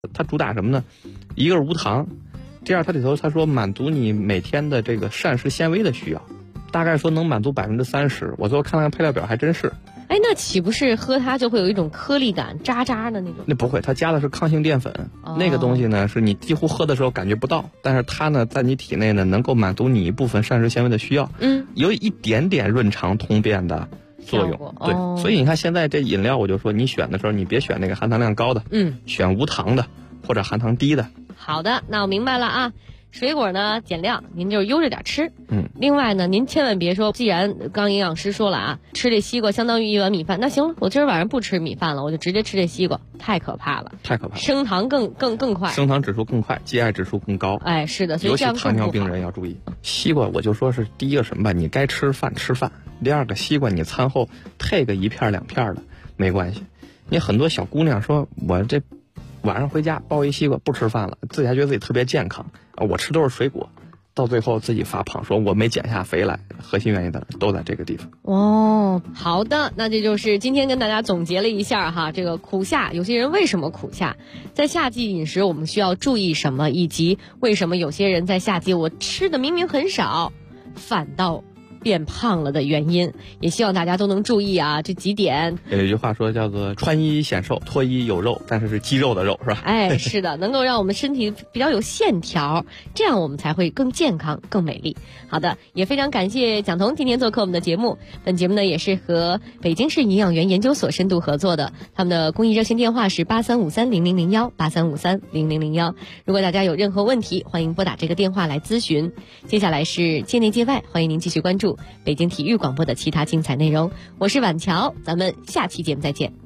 它主打什么呢？一个是无糖，第二它里头他说满足你每天的这个膳食纤维的需要，大概说能满足30%。我最后看了看配料表，还真是。 哎，那岂不是喝它就会有一种颗粒感，渣渣的那种？ 那不会，它加的是抗性淀粉，那个东西呢是你几乎喝的时候感觉不到，但是它呢在你体内呢能够满足你一部分膳食纤维的需要，有一点点润肠通便的作用。对，所以你看现在这饮料，我就说你选的时候，你别选那个含糖量高的，选无糖的或者含糖低的。 好的，那我明白了啊。水果呢减量，您就悠着点吃。另外呢，您千万别说，既然刚营养师说了啊，吃这西瓜相当于1碗米饭，那行了，我今儿晚上不吃米饭了，我就直接吃这西瓜，太可怕了， 太可怕了， 升糖更快， 升糖指数更快，GI 指数更高。 哎，是的，所以这样尤其糖尿病人要注意。西瓜我就说是第一个什么吧，你该吃饭吃饭；第二个西瓜你餐后配个1片2片的没关系。你很多小姑娘说我这晚上回家剥一西瓜不吃饭了，自己还觉得自己特别健康啊，我吃都是水果，到最后自己发胖，说我没减下肥来，核心原因都在这个地方。 哦，好的，那这就是今天跟大家总结了一下哈，这个苦夏，有些人为什么苦夏，在夏季饮食我们需要注意什么，以及为什么有些人在夏季我吃的明明很少，反倒变胖了的原因，也希望大家都能注意啊这几点。 有一句话说叫做穿衣显瘦，脱衣有肉，但是是肌肉的肉，是吧？ 哎，是的，能够让我们身体比较有线条，这样我们才会更健康更美丽。好的，也非常感谢蒋彤今天做客我们的节目。本节目呢也是和北京市营养元研究所深度合作的，他们的公益热线电话是83530001 83530001。如果大家有任何问题，欢迎拨打这个电话来咨询。接下来是界内界外，欢迎您继续关注北京体育广播的其他精彩内容。我是婉乔，咱们下期节目再见。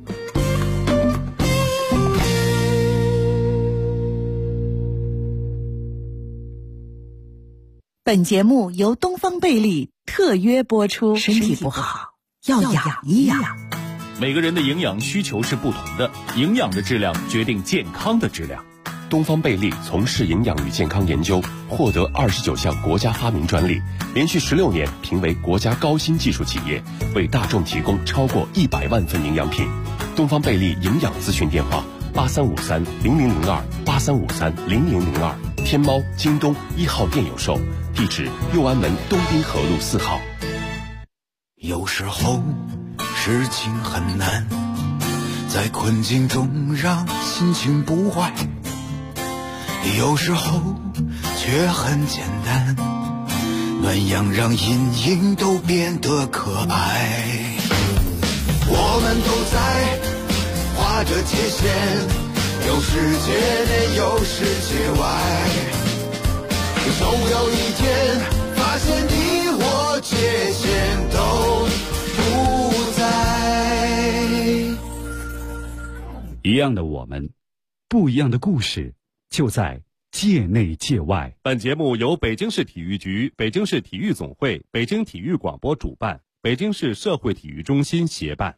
本节目由东方贝利特约播出。身体不好要养一养。 每个人的营养需求是不同的，营养的质量决定健康的质量。 东方贝利从事营养与健康研究，获得29项国家发明专利，连续16年评为国家高新技术企业，为大众提供超过100万份营养品。东方贝利营养咨询电话83530002 83530002，天猫、京东1号店有售，地址右安门东滨河路4号。 有时候事情很难，在困境中让心情不坏，有时候却很简单，暖阳让阴影都变得可爱。我们都在画着界限，有世界内有世界外，总有一天发现你我界限都不在。 一样的我们，不一样的故事，就在界内界外。 本节目由北京市体育局、北京市体育总会、北京体育广播主办，北京市社会体育中心协办。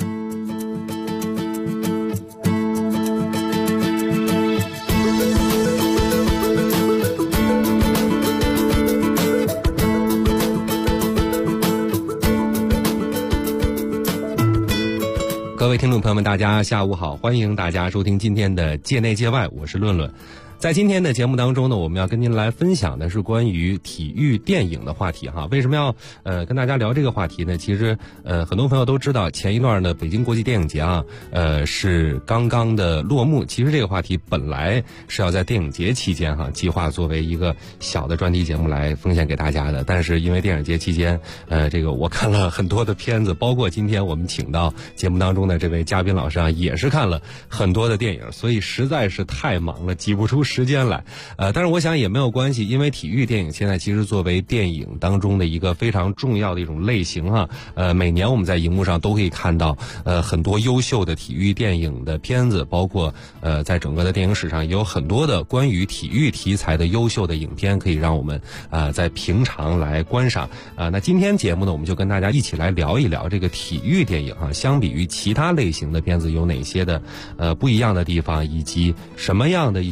各位听众朋友们，大家下午好，欢迎大家收听今天的界内界外，我是论论。在今天的节目当中呢，我们要跟您来分享的是关于体育电影的话题哈。为什么要跟大家聊这个话题呢？其实很多朋友都知道，前一段呢北京国际电影节啊是刚刚的落幕。其实这个话题本来是要在电影节期间哈计划作为一个小的专题节目来奉献给大家的，但是因为电影节期间这个我看了很多的片子，包括今天我们请到节目当中的这位嘉宾老师啊也是看了很多的电影，所以实在是太忙了，挤不出时间来。但是我想也没有关系，因为体育电影现在其实作为电影当中的一个非常重要的一种类型哈。每年我们在荧幕上都可以看到很多优秀的体育电影的片子，包括在整个的电影史上也有很多的关于体育题材的优秀的影片可以让我们在平常来观赏。那今天节目呢，我们就跟大家一起来聊一聊这个体育电影哈，相比于其他类型的片子有哪些的不一样的地方，以及什么样的一些运动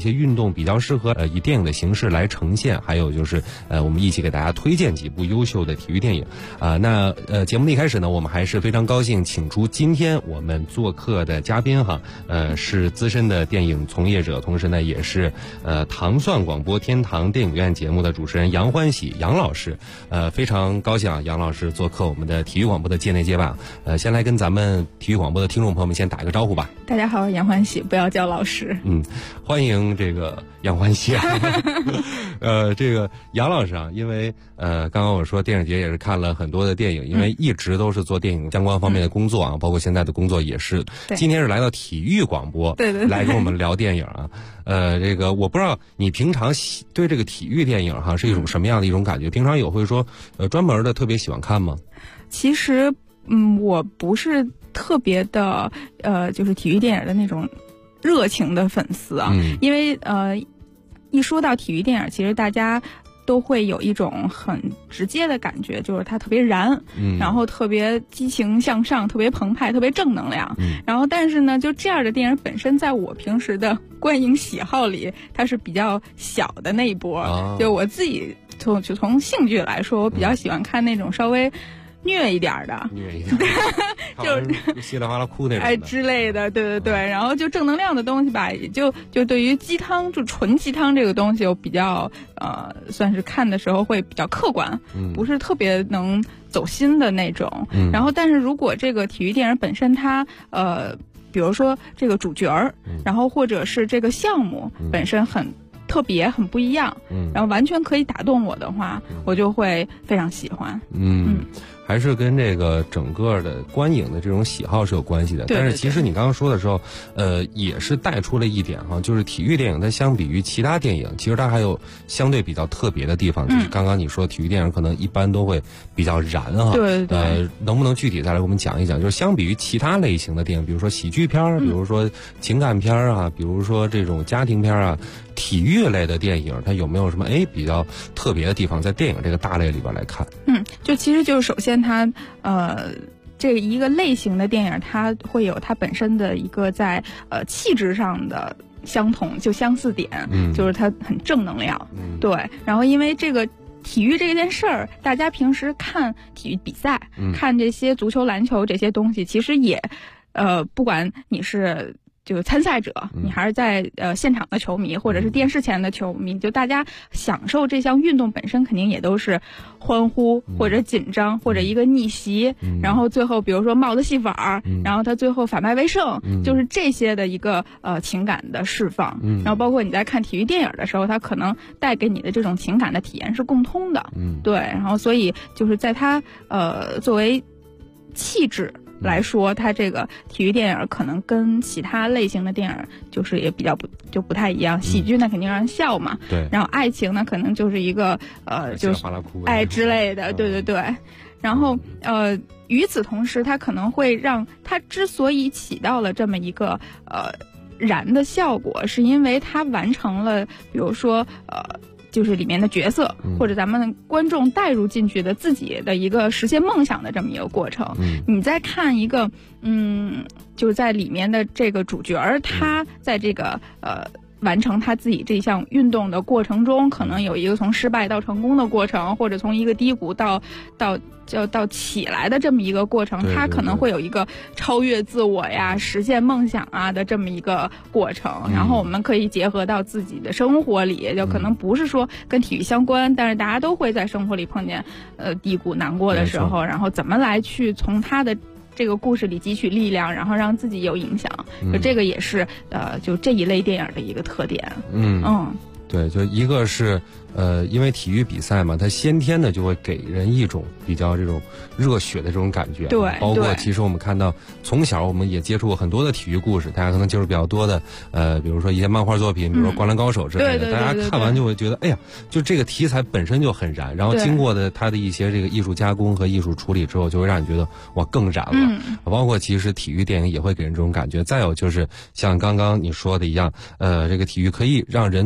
动，比较适合以电影的形式来呈现。还有就是我们一起给大家推荐几部优秀的体育电影那节目的一开始呢，我们还是非常高兴请出今天我们做客的嘉宾哈，是资深的电影从业者，同时呢也是糖蒜广播天堂电影院节目的主持人杨欢喜杨老师。非常高兴杨老师做客我们的体育广播的界内界外。先来跟咱们体育广播的听众朋友们先打一个招呼吧。 大家好，杨欢喜，不要叫老师。 欢迎这个杨欢喜这个杨老师因为刚刚我说电影节也是看了很多的电影，因为一直都是做电影相关方面的工作包括现在的工作也是。今天是来到体育广播，对，来跟我们聊电影这个我不知道你平常对这个体育电影是一种什么样的一种感觉？平常有会说专门的特别喜欢看吗？ 其实我不是特别的就是体育电影的那种热情的粉丝因为一说到体育电影，其实大家都会有一种很直接的感觉，就是它特别燃，然后特别激情向上，特别澎湃，特别正能量。然后但是呢，就这样的电影本身在我平时的观影喜好里，它是比较小的那一波。就我自己从兴趣来说，我比较喜欢看那种稍微虐一点的， 就是稀里哗啦哭那种之类的，对，然后就正能量的东西吧，也就对于鸡汤，就纯鸡汤这个东西，我比较算是看的时候会比较客观，不是特别能走心的那种。然后，但是如果这个体育电影本身它比如说这个主角然后或者是这个项目本身很特别很不一样，然后完全可以打动我的话，我就会非常喜欢。 还是跟这个整个的观影的这种喜好是有关系的。但是其实你刚刚说的时候，也是带出了一点就是体育电影它相比于其他电影，其实它还有相对比较特别的地方。就是刚刚你说体育电影可能一般都会比较燃对。 能不能具体再来给我们讲一讲？就是相比于其他类型的电影，比如说喜剧片比如说情感片比如说这种家庭片体育类的电影，它有没有什么比较特别的地方，在电影这个大类里边来看？ 就其实就是首先它这一个类型的电影，它会有它本身的一个在气质上的相同，就相似点，就是它很正能量，对。然后因为这个体育这件事儿，大家平时看体育比赛，看这些足球、篮球这些东西，其实也不管你是就参赛者，你还是在现场的球迷，或者是电视前的球迷，就大家享受这项运动本身，肯定也都是欢呼或者紧张或者一个逆袭，然后最后比如说帽子戏法，然后他最后反败为胜，就是这些的一个情感的释放。然后包括你在看体育电影的时候，它可能带给你的这种情感的体验是共通的。对，然后所以就是在它作为气质来说，它这个体育电影可能跟其他类型的电影就是也比较不太一样。喜剧呢肯定让人笑嘛，对。然后爱情呢可能就是一个就是爱之类的，对。然后与此同时，它可能会让它之所以起到了这么一个燃的效果，是因为它完成了，比如说就是里面的角色或者咱们观众带入进去的自己的一个实现梦想的这么一个过程。你在看一个就是在里面的这个主角，他在这个完成他自己这项运动的过程中，可能有一个从失败到成功的过程，或者从一个低谷到起来的这么一个过程，他可能会有一个超越自我呀、实现梦想的这么一个过程。然后我们可以结合到自己的生活里，就可能不是说跟体育相关，但是大家都会在生活里碰见低谷难过的时候，然后怎么来去从他的这个故事里汲取力量，然后让自己有影响。就这个也是就这一类电影的一个特点。 对，就一个是因为体育比赛嘛，它先天的就会给人一种比较这种热血的这种感觉。对，包括其实我们看到从小我们也接触过很多的体育故事，大家可能接触比较多的比如说一些漫画作品，比如说灌篮高手之类的，大家看完就会觉得哎呀，就这个题材本身就很燃，然后经过的它的一些这个艺术加工和艺术处理之后，就会让你觉得哇更燃了。包括其实体育电影也会给人这种感觉。再有就是像刚刚你说的一样，这个体育可以让人从很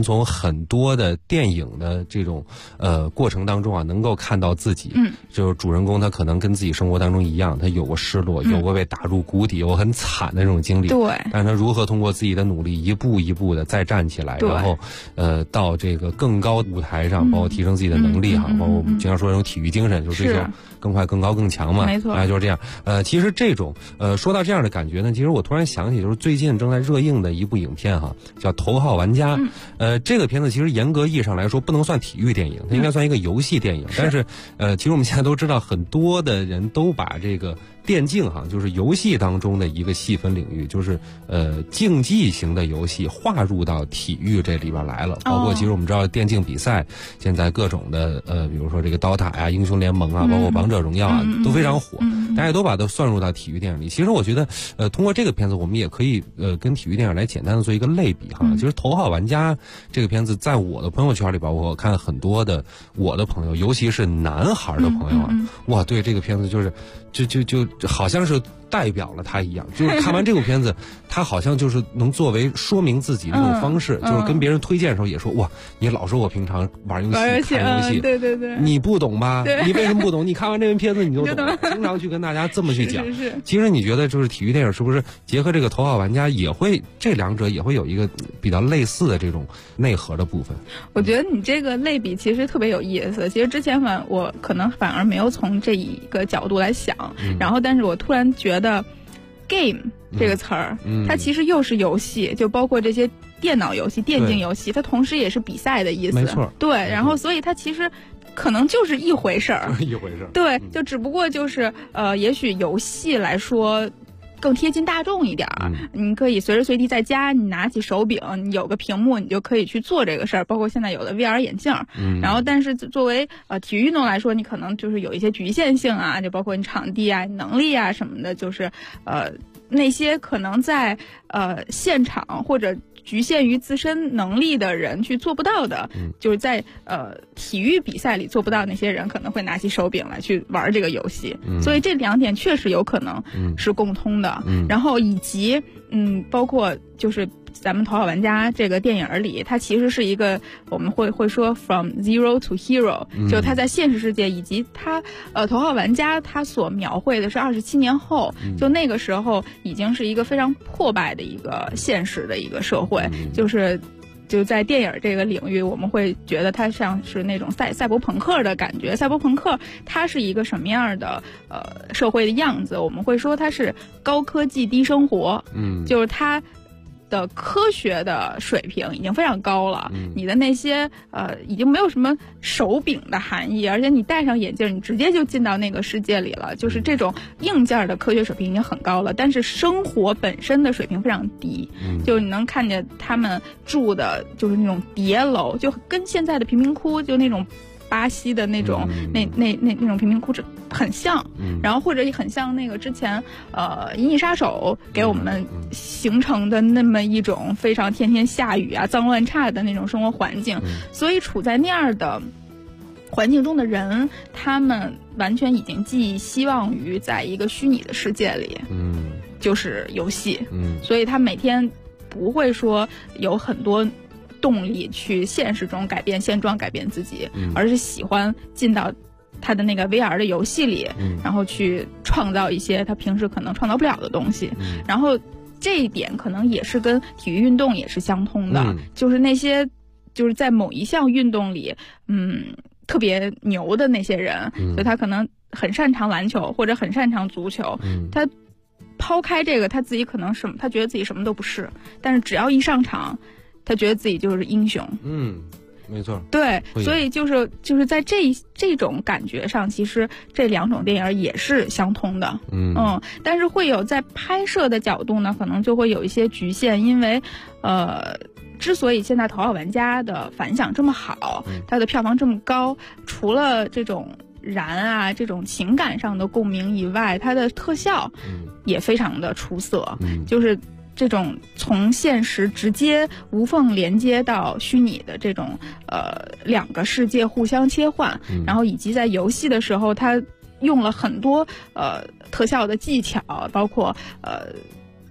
很多的电影的这种过程当中啊，能够看到自己，就是主人公他可能跟自己生活当中一样，他有过失落，有过被打入谷底，有过很惨的这种经历， 对， 但是他如何通过自己的努力一步一步的再站起来，然后到这个更高舞台上，包括提升自己的能力哈，包括我们经常说这种体育精神，就是追求更快更高更强嘛， 没错， 就是这样。其实这种说到这样的感觉呢，其实我突然想起就是最近正在热映的一部影片哈，叫《头号玩家》。这个片子其实严格意义上来说不能算体育电影，它应该算一个游戏电影。但是其实我们现在都知道，很多的人都把这个电竞哈，就是游戏当中的一个细分领域，就是竞技型的游戏划入到体育这里边来了。包括其实我们知道电竞比赛现在各种的比如说这个刀塔呀、英雄联盟啊，包括王者荣耀啊，都非常火，大家都把它算入到体育电影里。其实我觉得通过这个片子，我们也可以跟体育电影来简单的做一个类比哈。其实《头号玩家》这个片子在我的朋友圈里边，我看很多的我的朋友，尤其是男孩的朋友啊，哇，对这个片子就是就好像是代表了他一样，就是看完这部片子，他好像就是能作为说明自己的一种方式，就是跟别人推荐的时候也说，哇，你老说我平常玩游戏、看游戏， 对， 你不懂吧？你为什么不懂？你看完这部片子你就懂了。经常去跟大家这么去讲。 是。 其实你觉得就是体育电影是不是结合这个头号玩家也会这两者也会有一个比较类似的这种内核的部分？ 我觉得你这个类比其实特别有意思。其实之前我可能反而没有从这一个角度来想，然后但是我突然觉得 game 这个词儿，它其实又是游戏，就包括这些电脑游戏、电竞游戏，它同时也是比赛的意思。 没错。 对，然后所以它其实可能就是一回事儿， 一回事儿。 对，就只不过就是也许游戏来说更贴近大众一点儿，你可以随时随地在家，你拿起手柄，你有个屏幕，你就可以去做这个事儿。包括现在有的 VR 眼镜，然后但是作为体育运动来说，你可能就是有一些局限性啊，就包括你场地啊、能力啊什么的，就是那些可能在现场或者局限于自身能力的人去做不到的，就是在体育比赛里做不到那些人可能会拿起手柄来去玩这个游戏，所以这两点确实有可能是共通的。然后以及包括就是咱们《头号玩家》这个电影里，它其实是一个我们会说 from zero to hero，就它在现实世界以及它头号玩家它所描绘的是27年后，就那个时候已经是一个非常破败的一个现实的一个社会，就在电影这个领域，我们会觉得它像是那种赛博朋克的感觉。赛博朋克它是一个什么样的社会的样子？我们会说它是高科技低生活，就是它的科学的水平已经非常高了，你的那些已经没有什么手柄的含义，而且你戴上眼镜，你直接就进到那个世界里了。就是这种硬件的科学水平已经很高了，但是生活本身的水平非常低。就你能看见他们住的就是那种叠楼，就跟现在的贫民窟就那种巴西的那种那种贫民窟很像，然后或者也很像那个之前银翼杀手给我们形成的那么一种非常天天下雨啊、脏乱差的那种生活环境。所以处在那样的环境中的人，他们完全已经寄希望于在一个虚拟的世界里，就是游戏，所以他每天不会说有很多动力去现实中改变现状、改变自己，而是喜欢进到他的那个 VR 的游戏里，然后去创造一些他平时可能创造不了的东西。然后这一点可能也是跟体育运动也是相通的，就是那些就是在某一项运动里，特别牛的那些人，就他可能很擅长篮球或者很擅长足球，他抛开这个，他自己可能他觉得自己什么都不是，但是只要一上场，他觉得自己就是英雄。 没错。 对，所以就是在这种感觉上，其实这两种电影也是相通的。但是会有在拍摄的角度呢，可能就会有一些局限，因为之所以现在《头号玩家》的反响这么好，它的票房这么高，除了这种这种情感上的共鸣以外，它的特效也非常的出色，就是这种从现实直接无缝连接到虚拟的这种两个世界互相切换，然后以及在游戏的时候，它用了很多特效的技巧，包括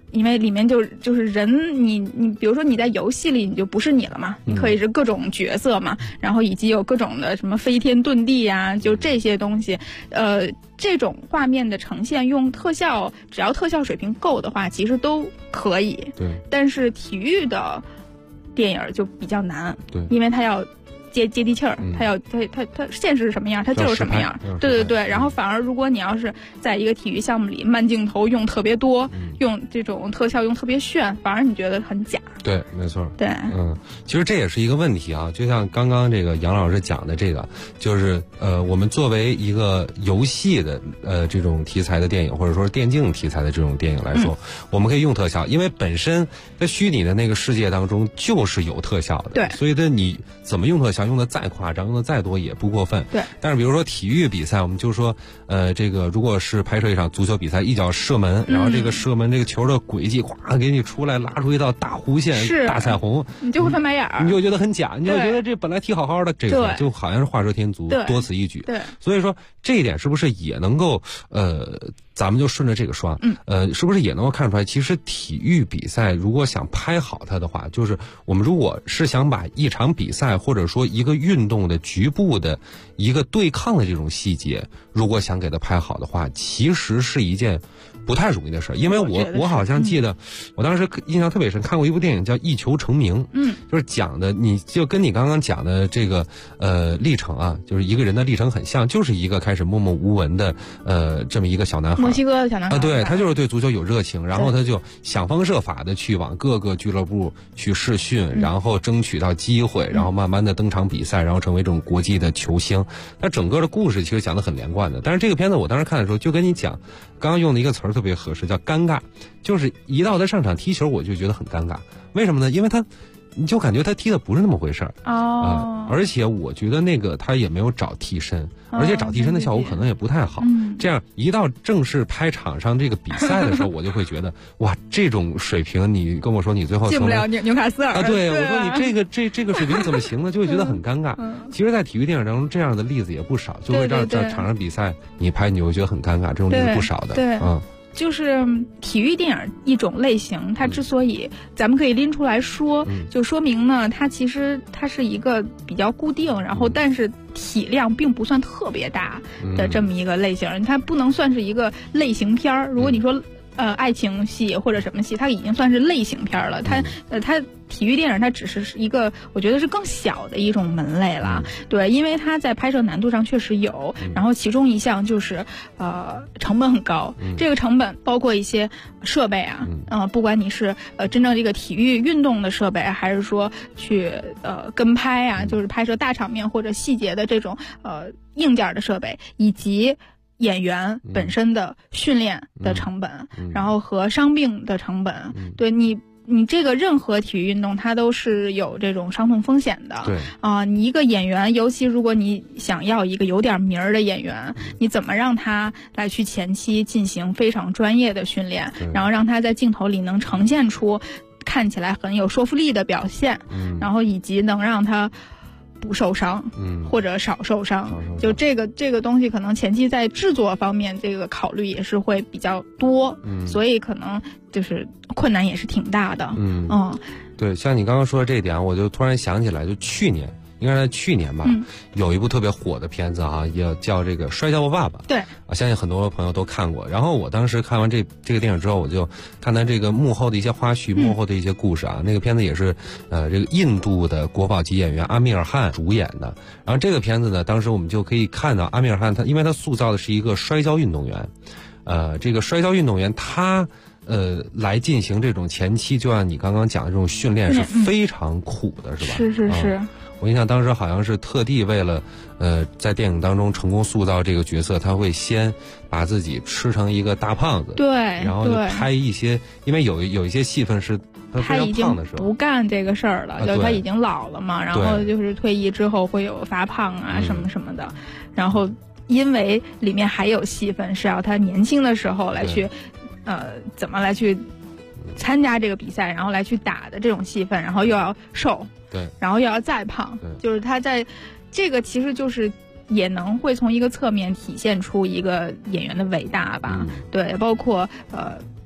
因为里面就是人，你比如说你在游戏里你就不是你了嘛，你可以是各种角色嘛，然后以及有各种的什么飞天遁地呀，就这些东西，这种画面的呈现用特效，只要特效水平够的话，其实都可以。 对。 但是体育的电影就比较难， 对， 因为它要接地气儿，它现实是什么样，它就是什么样。对。然后反而如果你要是在一个体育项目里慢镜头用特别多，用这种特效用特别炫，反而你觉得很假。 对，没错。 对， 其实这也是一个问题啊。就像刚刚这个杨老师讲的这个，就是我们作为一个游戏的这种题材的电影，或者说是电竞题材的这种电影来说，我们可以用特效，因为本身在虚拟的那个世界当中就是有特效的。 对， 所以你怎么用特效，用的再夸张，用的再多也不过分。 对。 但是比如说体育比赛，我们就说这个如果是拍摄一场足球比赛，一脚射门，然后这个射门这个球的轨迹咵给你出来，拉出一道大弧线，大彩虹， 你就会翻白眼儿， 你就觉得很假，你就觉得这本来踢好好的，这个就好像是画蛇添足，多此一举。 对。 所以说这一点是不是也能够咱们就顺着这个说，是不是也能够看出来，其实体育比赛如果想拍好它的话，就是我们如果是想把一场比赛或者说一个运动的局部的一个对抗的这种细节，如果想给它拍好的话，其实是一件不太容易的事儿。因为我好像记得，我当时印象特别深，看过一部电影叫《一球成名》，就是讲的，你就跟你刚刚讲的这个历程啊，就是一个人的历程很像，就是一个开始默默无闻的这么一个小男孩， 墨西哥的小男孩对，他就是对足球有热情，然后他就想方设法的去往各个俱乐部去试训，然后争取到机会，然后慢慢的登场比赛，然后成为这种国际的球星。那整个的故事其实讲得很连贯的，但是这个片子我当时看的时候就跟你讲，刚刚用的一个词儿特别合适，叫尴尬，就是一到他上场踢球我就觉得很尴尬。为什么呢？因为你就感觉他踢的不是那么回事儿而且我觉得那个他也没有找替身，而且找替身的效果可能也不太好。这样一到正式拍场上这个比赛的时候，我就会觉得哇，这种水平你跟我说你最后进不了纽卡斯尔啊？对，我说你这个水平怎么行呢？就会觉得很尴尬。其实，在体育电影当中，这样的例子也不少，就会让在场上比赛你拍你会觉得很尴尬，这种例子不少的。 对。就是体育电影一种类型，它之所以咱们可以拎出来说，就说明呢，它其实它是一个比较固定，然后但是体量并不算特别大的这么一个类型，它不能算是一个类型片儿。如果你说爱情戏或者什么戏，它已经算是类型片了。它体育电影它只是一个，我觉得是更小的一种门类了。对，因为它在拍摄难度上确实有，然后其中一项就是成本很高。这个成本包括一些设备啊，不管你是真正这个体育运动的设备，还是说去跟拍啊，就是拍摄大场面或者细节的这种硬件的设备，以及演员本身的训练的成本，然后和伤病的成本，对你这个任何体育运动它都是有这种伤痛风险的。 对你一个演员，尤其如果你想要一个有点名儿的演员，你怎么让他来去前期进行非常专业的训练，然后让他在镜头里能呈现出看起来很有说服力的表现，然后以及能让他不受伤，或者少受伤，就这个东西可能前期在制作方面这个考虑也是会比较多，所以可能就是困难也是挺大的。 对，像你刚刚说的这一点，我就突然想起来，就去年应该是去年吧，有一部特别火的片子也叫这个《摔跤吧，爸爸》。 对， 相信很多朋友都看过。然后我当时看完这个电影之后，我就看他这个幕后的一些花絮，幕后的一些故事那个片子也是这个印度的国宝级演员阿米尔汗主演的。然后这个片子呢，当时我们就可以看到阿米尔汗因为他塑造的是一个摔跤运动员，这个摔跤运动员他来进行这种前期，就按你刚刚讲的这种训练是非常苦的，是吧？ 是。 我印象当时好像是特地为了在电影当中成功塑造这个角色，他会先把自己吃成一个大胖子， 对， 然后就拍一些，因为有一些戏份是他已经不干这个事儿了，就他已经老了嘛，然后就是退役之后会有发胖什么什么的，然后因为里面还有戏份是要他年轻的时候来去怎么来去参加这个比赛，然后来去打的这种戏份，然后又要瘦， 对， 然后又要再胖，就是他在这个其实就是也能会从一个侧面体现出一个演员的伟大吧。对，包括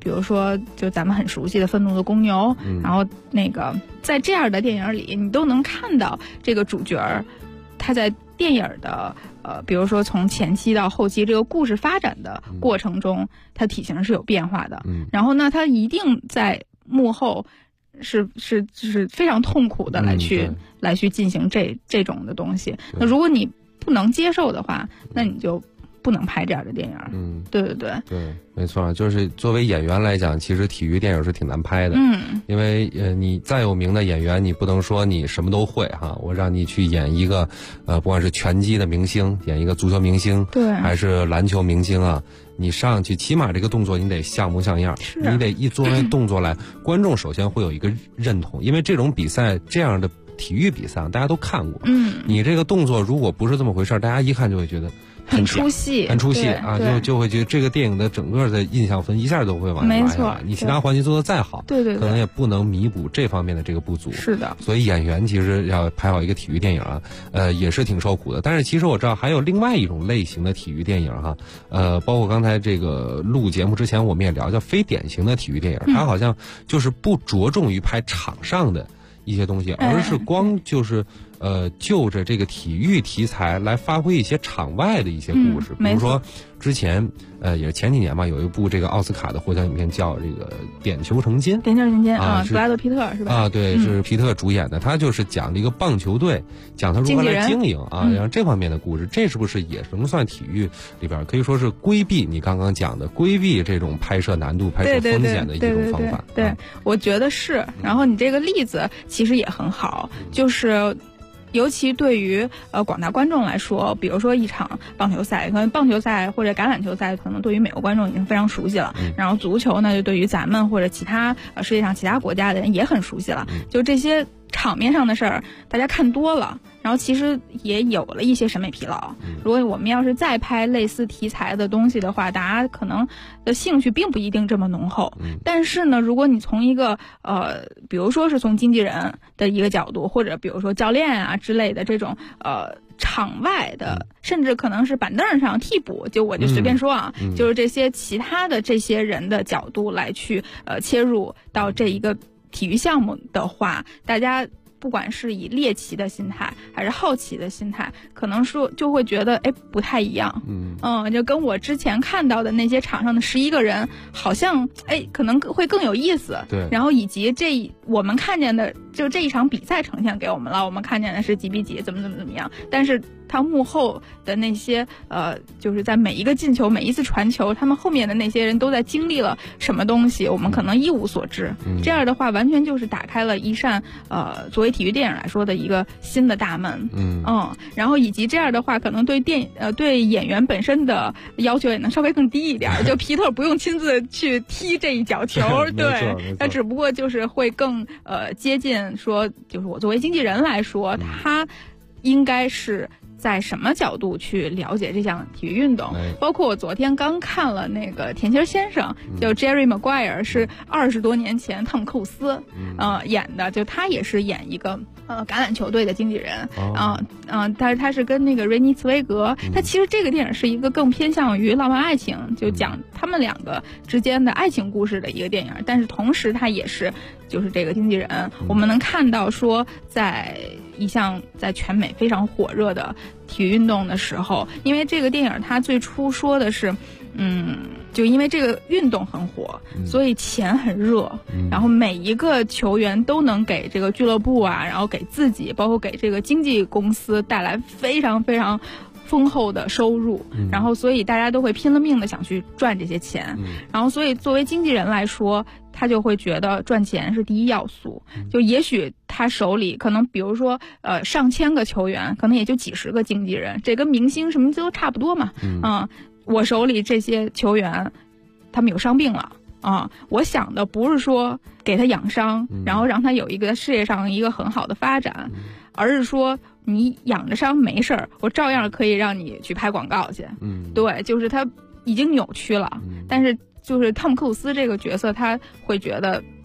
比如说就咱们很熟悉的《愤怒的公牛》，然后那个在这样的电影里，你都能看到这个主角他在电影的比如说从前期到后期这个故事发展的过程中，他体型是有变化的。然后呢，他一定在幕后是非常痛苦的来去进行这种的东西。那如果你不能接受的话，那你就不能拍这样的电影。对， 没错，就是作为演员来讲，其实体育电影是挺难拍的。因为你再有名的演员，你不能说你什么都会哈。我让你去演一个不管是拳击的明星，演一个足球明星， 对， 还是篮球明星啊，你上去起码这个动作你得像模像样，你得一做完动作来，观众首先会有一个认同，因为这种比赛这样的体育比赛大家都看过。你这个动作如果不是这么回事，大家一看就会觉得很出戏啊，就会觉得这个电影的整个的印象分一下都会往下拉下来。你其他环节做得再好， 对， 可能也不能弥补这方面的这个不足。 是的， 所以演员其实要拍好一个体育电影啊，也是挺受苦的。但是其实我知道还有另外一种类型的体育电影哈，包括刚才这个录节目之前我们也聊，叫非典型的体育电影，它好像就是不着重于拍场上的一些东西，而是光就是就着这个体育题材来发挥一些场外的一些故事。比如说之前也是前几年吧，有一部这个奥斯卡的获奖影片叫这个点球成金啊，布拉德皮特是吧？ 啊，对，是皮特主演的，他就是讲了一个棒球队，讲他如何来经营啊，然后这方面的故事，这是不是也能算体育里边可以说是规避你刚刚讲的规避这种拍摄难度、拍摄风险的一种方法？ 对，我觉得是。然后你这个例子其实也很好，就是尤其对于广大观众来说，比如说一场棒球赛，可能棒球赛或者橄榄球赛，可能对于美国观众已经非常熟悉了。然后足球呢，就对于咱们或者其他世界上其他国家的人也很熟悉了。就这些场面上的事儿，大家看多了，然后其实也有了一些审美疲劳。如果我们要是再拍类似题材的东西的话，大家可能的兴趣并不一定这么浓厚。但是呢，如果你从一个比如说是从经纪人的一个角度，或者比如说教练啊之类的这种场外的，甚至可能是板凳上替补，我就随便说啊，就是这些其他的这些人的角度来去切入到这一个体育项目的话，大家不管是以猎奇的心态还是好奇的心态，可能说就会觉得不太一样。就跟我之前看到的那些场上的11个人好像可能会更有意思。 对， 然后以及我们看见的就这一场比赛呈现给我们了，我们看见的是几比几怎么样，但是他幕后的那些就是在每一个进球每一次传球，他们后面的那些人都在经历了什么东西，我们可能一无所知。这样的话完全就是打开了一扇作为体育电影来说的一个新的大门。然后以及这样的话可能对对演员本身的要求也能稍微更低一点，就皮特不用亲自去踢这一脚球对，他只不过就是会更接近说，就是我作为经纪人来说，他应该是在什么角度去了解这项体育运动。包括我昨天刚看了那个甜心先生，叫 Jerry Maguire， 是20多年前汤姆克鲁斯演的，就他也是演一个橄榄球队的经纪人。他是跟那个瑞妮茨威格，他其实这个电影是一个更偏向于浪漫爱情，就讲他们两个之间的爱情故事的一个电影，但是同时他也是就是这个经纪人。我们能看到说，在一项在全美非常火热的体育运动的时候，因为这个电影它最初说的是就因为这个运动很火，所以钱很热，然后每一个球员都能给这个俱乐部啊，然后给自己包括给这个经纪公司带来非常非常丰厚的收入，然后所以大家都会拼了命的想去赚这些钱。然后所以作为经纪人来说，他就会觉得赚钱是第一要素。就也许他手里可能比如说上千个球员，可能也就几十个经纪人，这跟明星什么都差不多嘛。我手里这些球员他们有伤病了我想的不是说给他养伤，然后让他有一个事业上一个很好的发展，而是说你养着伤没事儿，我照样可以让你去拍广告去。对，就是他已经扭曲了。但是就是汤姆克鲁斯这个角色，他会觉得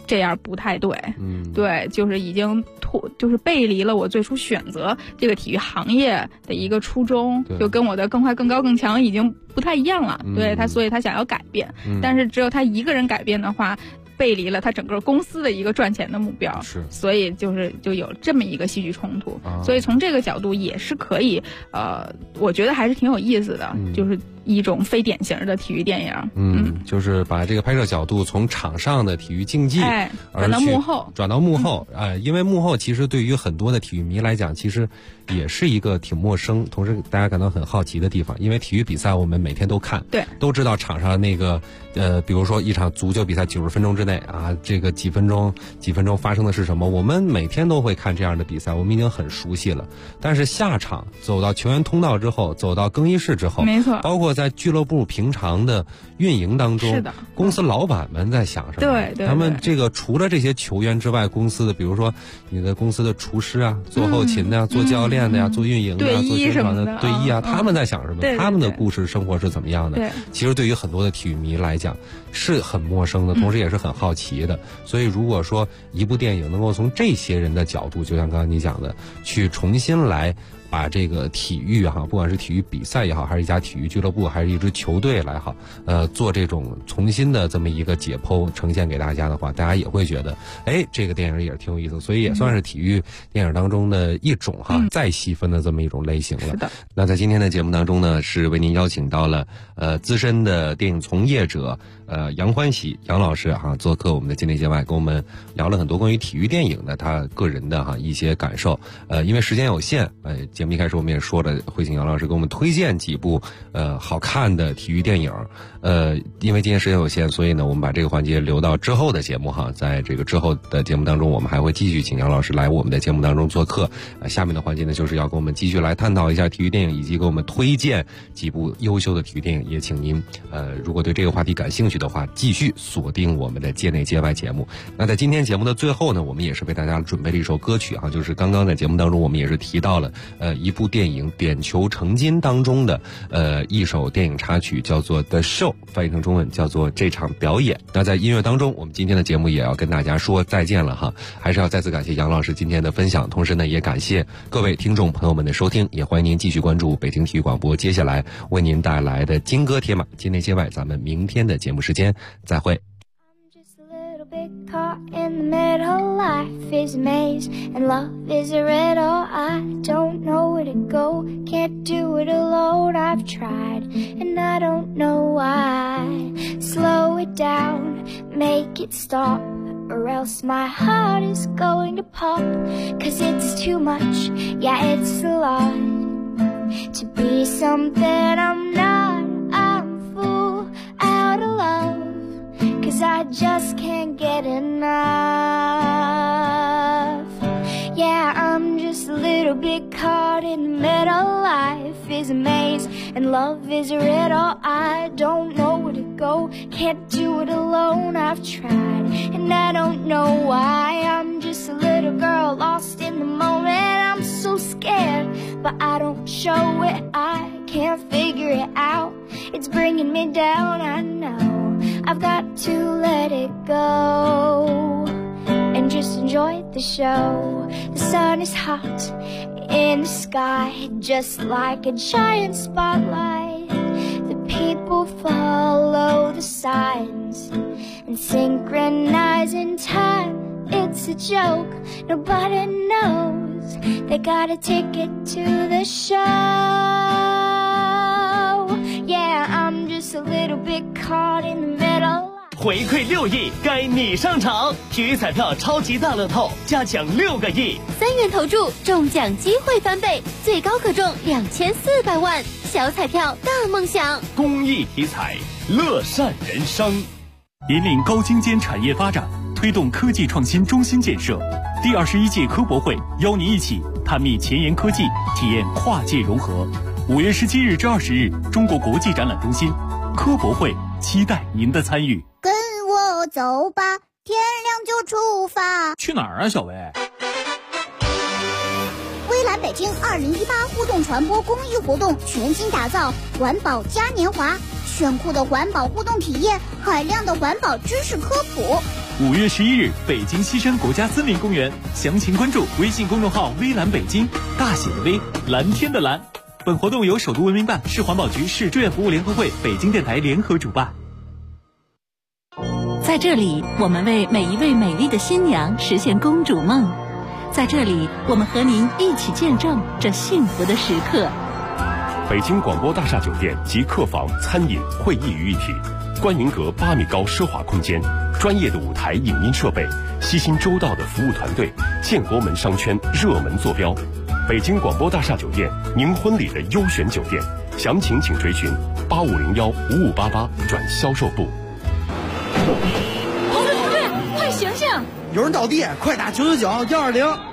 这样不太对。对，就是已经就是背离了我最初选择这个体育行业的一个初衷，就跟我的更快更高更强已经不太一样了。对他，所以他想要改变，但是只有他一个人改变的话，背离了他整个公司的一个赚钱的目标，所以就有这么一个戏剧冲突。所以从这个角度也是可以，我觉得还是挺有意思的，就是一种非典型的体育电影。 就是把这个拍摄角度从场上的体育竞技， 转到幕后， 因为幕后其实对于很多的体育迷来讲，其实也是一个挺陌生，同时大家感到很好奇的地方。因为体育比赛我们每天都看， 对， 都知道场上那个比如说一场足球比赛90分钟之内啊，这个几分钟发生的是什么，我们每天都会看这样的比赛，我们已经很熟悉了。但是下场走到球员通道之后，走到更衣室之后， 没错， 包括在俱乐部平常的运营当中， 是的， 公司老板们在想什么？ 对， 他们这个除了这些球员之外，公司的比如说你的公司的厨师啊，做后勤的呀，做教练的呀，做运营的呀，做宣传的队医啊，他们在想什么？他们的故事生活是怎么样的？其实对于很多的体育迷来讲是很陌生的，同时也是很好奇的。所以如果说一部电影能够从这些人的角度，就像刚刚你讲的，去重新来把这个体育不管是体育比赛也好，还是一家体育俱乐部，还是一支球队来好，做这种重新的这么一个解剖呈现给大家的话，大家也会觉得，这个电影也是挺有意思，所以也算是体育电影当中的一种再细分的这么一种类型了。 是的。 那在今天的节目当中呢，是为您邀请到了资深的电影从业者杨欢喜杨老师做客我们的境内界外，跟我们聊了很多关于体育电影的他个人的一些感受。因为时间有限，节目一开始我们也说了，会请杨老师给我们推荐几部好看的体育电影。因为今天时间有限，所以呢我们把这个环节留到之后的节目在这个之后的节目当中，我们还会继续请杨老师来我们的节目当中做客。下面的环节呢，就是要跟我们继续来探讨一下体育电影，以及给我们推荐几部优秀的体育电影。也请您如果对这个话题感兴趣的话，继续锁定我们的界内界外节目。那在今天节目的最后呢，我们也是为大家准备了一首歌曲就是刚刚在节目当中我们也是提到了一部电影《点球成金》当中的一首电影插曲，叫做 The Show， 翻译成中文叫做这场表演。那在音乐当中，我们今天的节目也要跟大家说再见了还是要再次感谢杨老师今天的分享，同时呢也感谢各位听众朋友们的收听，也欢迎您继续关注北京体育广播接下来为您带来的金歌铁马境内界外，咱们明天的节目时间再会。 Caught in the middle, life is a maze and love is a riddle. I don't know where to go, can't do it alone. I've tried and I don't know why. Slow it down, make it stop, or else my heart is going to pop. 'Cause it's too much, yeah it's a lot to be something I'm not. I'm full out of love, 'cause I just can't get enough. Yeah, I'm just a little bit caught in the middle. Life is a maze and love is a riddle. I don't know where to go, can't do it alone. I've tried and I don't know why. I'm just a little girl lost in the moment. I'm so scared, but I don't show it. I can't figure it out, it's bringing me down. I know I've got to let it go and just enjoy the show. The sun is hot in the sky, just like a giant spotlight. The people follow the signs and synchronize in time. It's a joke, nobody knows they got a ticket to the show. Yeah, I'm just a little bit caught in the middle. 回馈6亿，该你上场！体育彩票超级大乐透，加奖6个亿 ，3元投注，中奖机会翻倍，最高可中2400万。小彩票大梦想， 公益体彩，乐善人生。引领高精尖产业发展，推动科技创新中心建设。第21届科博会邀您一起探秘前沿科技，体验跨界融合。5月17日至20日，中国国际展览中心科博会，期待您的参与。 跟我走吧，天亮就出发。 去哪儿啊，小薇？ 微蓝北京2018互动传播公益活动全新打造环保嘉年华，炫酷的环保互动体验，海量的环保知识科普。 5月11日，北京西山国家森林公园，详情关注微信公众号“微蓝北京”，大写的微，蓝天的蓝。本活动由首都文明办、市环保局、市志愿服务联合会、北京电台联合主办。 在这里，我们为每一位美丽的新娘实现公主梦。在这里，我们和您一起见证这幸福的时刻。 北京广播大厦酒店集客房、餐饮、会议于一体，观云阁8米高奢华空间，专业的舞台影音设备，悉心周到的服务团队，建国门商圈热门坐标。北京广播大厦酒店，您婚礼的优选酒店，详情请垂询8501-5588转销售部。 红队，快醒醒！ 有人倒地，快打999-120。